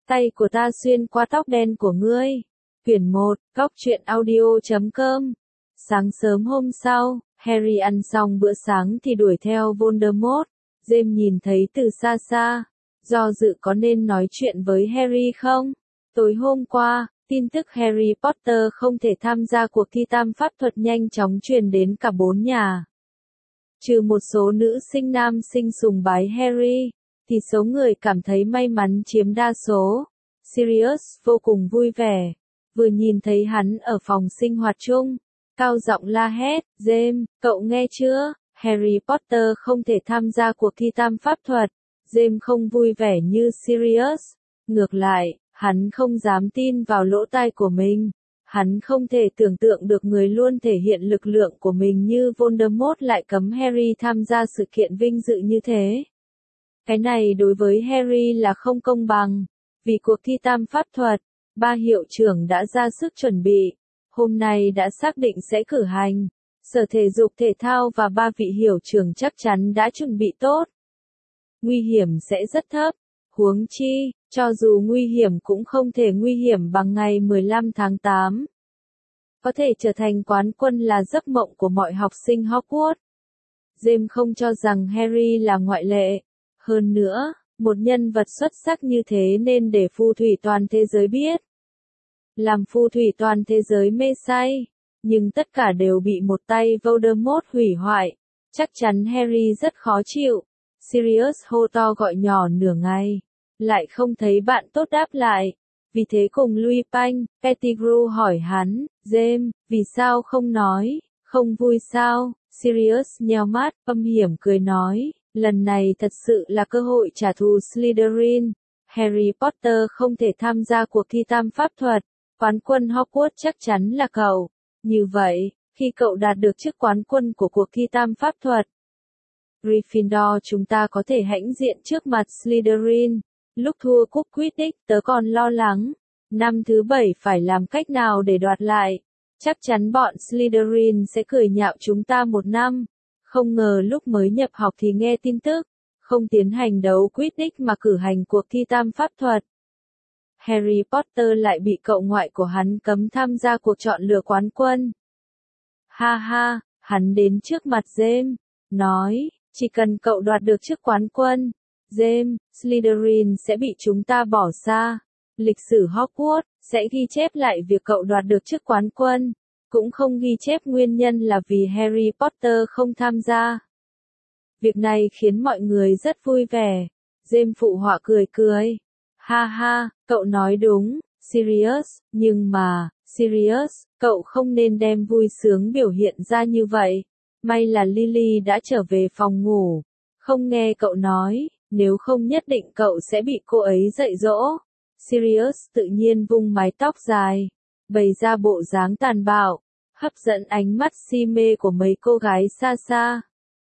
Tay của ta xuyên qua tóc đen của ngươi. Quyển 1, Góc truyện audio.com. Sáng sớm hôm sau, Harry ăn xong bữa sáng thì đuổi theo Voldemort. James nhìn thấy từ xa xa, do dự có nên nói chuyện với Harry không? Tối hôm qua, tin tức Harry Potter không thể tham gia cuộc thi tam pháp thuật nhanh chóng truyền đến cả 4 nhà. Trừ một số nữ sinh nam sinh sùng bái Harry, thì số người cảm thấy may mắn chiếm đa số. Sirius vô cùng vui vẻ, vừa nhìn thấy hắn ở phòng sinh hoạt chung, cao giọng la hét, James, cậu nghe chưa? Harry Potter không thể tham gia cuộc thi tam pháp thuật. James không vui vẻ như Sirius. Ngược lại, hắn không dám tin vào lỗ tai của mình. Hắn không thể tưởng tượng được người luôn thể hiện lực lượng của mình như Voldemort lại cấm Harry tham gia sự kiện vinh dự như thế. Cái này đối với Harry là không công bằng. Vì cuộc thi tam pháp thuật, 3 hiệu trưởng đã ra sức chuẩn bị. Hôm nay đã xác định sẽ cử hành. Sở Thể dục Thể thao và 3 vị hiệu trưởng chắc chắn đã chuẩn bị tốt. Nguy hiểm sẽ rất thấp. Huống chi, cho dù nguy hiểm cũng không thể nguy hiểm bằng ngày 15 tháng 8. Có thể trở thành quán quân là giấc mộng của mọi học sinh Hogwarts. James không cho rằng Harry là ngoại lệ. Hơn nữa, một nhân vật xuất sắc như thế nên để phù thủy toàn thế giới biết. Làm phù thủy toàn thế giới mê say, nhưng tất cả đều bị một tay Voldemort hủy hoại. Chắc chắn Harry rất khó chịu. Sirius hô to gọi nhỏ nửa ngày, lại không thấy bạn tốt đáp lại. Vì thế cùng Lupin, Pettigrew hỏi hắn, James, vì sao không nói, không vui sao? Sirius nheo mắt, âm hiểm cười nói, lần này thật sự là cơ hội trả thù Slytherin. Harry Potter không thể tham gia cuộc thi tam pháp thuật, quán quân Hogwarts chắc chắn là cậu. Như vậy, khi cậu đạt được chức quán quân của cuộc thi tam pháp thuật, Gryffindor chúng ta có thể hãnh diện trước mặt Slytherin. Lúc thua cúp Quidditch tớ còn lo lắng, năm thứ 7 phải làm cách nào để đoạt lại. Chắc chắn bọn Slytherin sẽ cười nhạo chúng ta một năm. Không ngờ lúc mới nhập học thì nghe tin tức, không tiến hành đấu Quidditch mà cử hành cuộc thi tam pháp thuật. Harry Potter lại bị cậu ngoại của hắn cấm tham gia cuộc chọn lựa quán quân. Ha ha, hắn đến trước mặt James, nói, chỉ cần cậu đoạt được chức quán quân, James, Slytherin sẽ bị chúng ta bỏ xa. Lịch sử Hogwarts sẽ ghi chép lại việc cậu đoạt được chức quán quân, cũng không ghi chép nguyên nhân là vì Harry Potter không tham gia. Việc này khiến mọi người rất vui vẻ. James phụ họa cười cười. Ha ha, cậu nói đúng, Sirius, nhưng mà, Sirius, cậu không nên đem vui sướng biểu hiện ra như vậy. May là Lily đã trở về phòng ngủ, không nghe cậu nói, nếu không nhất định cậu sẽ bị cô ấy dạy dỗ. Sirius tự nhiên vung mái tóc dài, bày ra bộ dáng tàn bạo, hấp dẫn ánh mắt si mê của mấy cô gái xa xa.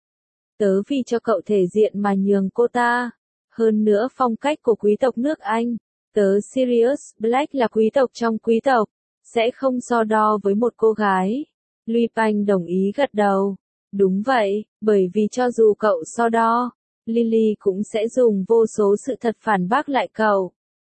Tớ vì cho cậu thể diện mà nhường cô ta. Hơn nữa phong cách của quý tộc nước Anh, tớ Sirius Black là quý tộc trong quý tộc, sẽ không so đo với một cô gái. Lupin đồng ý gật đầu. Đúng vậy, bởi vì cho dù cậu so đo, Lily cũng sẽ dùng vô số sự thật phản bác lại cậu.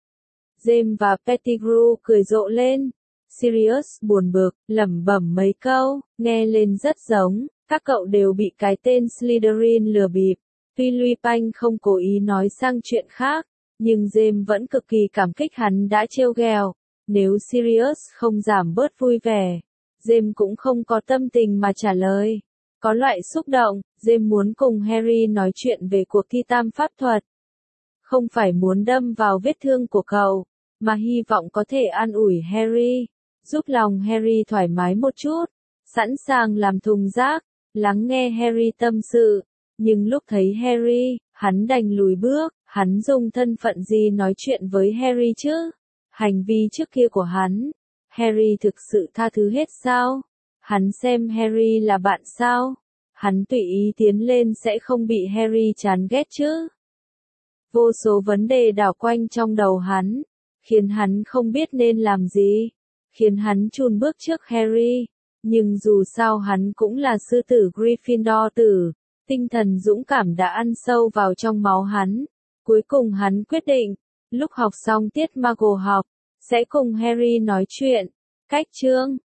James và Pettigrew cười rộ lên. Sirius buồn bực, lẩm bẩm mấy câu, nghe lên rất giống, các cậu đều bị cái tên Slytherin lừa bịp. Tuy Lupin không cố ý nói sang chuyện khác, nhưng James vẫn cực kỳ cảm kích hắn đã trêu ghẹo. Nếu Sirius không giảm bớt vui vẻ, James cũng không có tâm tình mà trả lời. Có loại xúc động, James muốn cùng Harry nói chuyện về cuộc thi tam pháp thuật. Không phải muốn đâm vào vết thương của cậu, mà hy vọng có thể an ủi Harry, giúp lòng Harry thoải mái một chút, sẵn sàng làm thùng rác, lắng nghe Harry tâm sự. Nhưng lúc thấy Harry, hắn đành lùi bước. Hắn dùng thân phận gì nói chuyện với Harry chứ? Hành vi trước kia của hắn, Harry thực sự tha thứ hết sao? Hắn xem Harry là bạn sao? Hắn tùy ý tiến lên sẽ không bị Harry chán ghét chứ? Vô số vấn đề đảo quanh trong đầu hắn, khiến hắn không biết nên làm gì, khiến hắn chùn bước trước Harry. Nhưng dù sao hắn cũng là sư tử Gryffindor tử, tinh thần dũng cảm đã ăn sâu vào trong máu hắn. Cuối cùng hắn quyết định, Lúc học xong tiết Muggle học, sẽ cùng Harry nói chuyện. Cách chương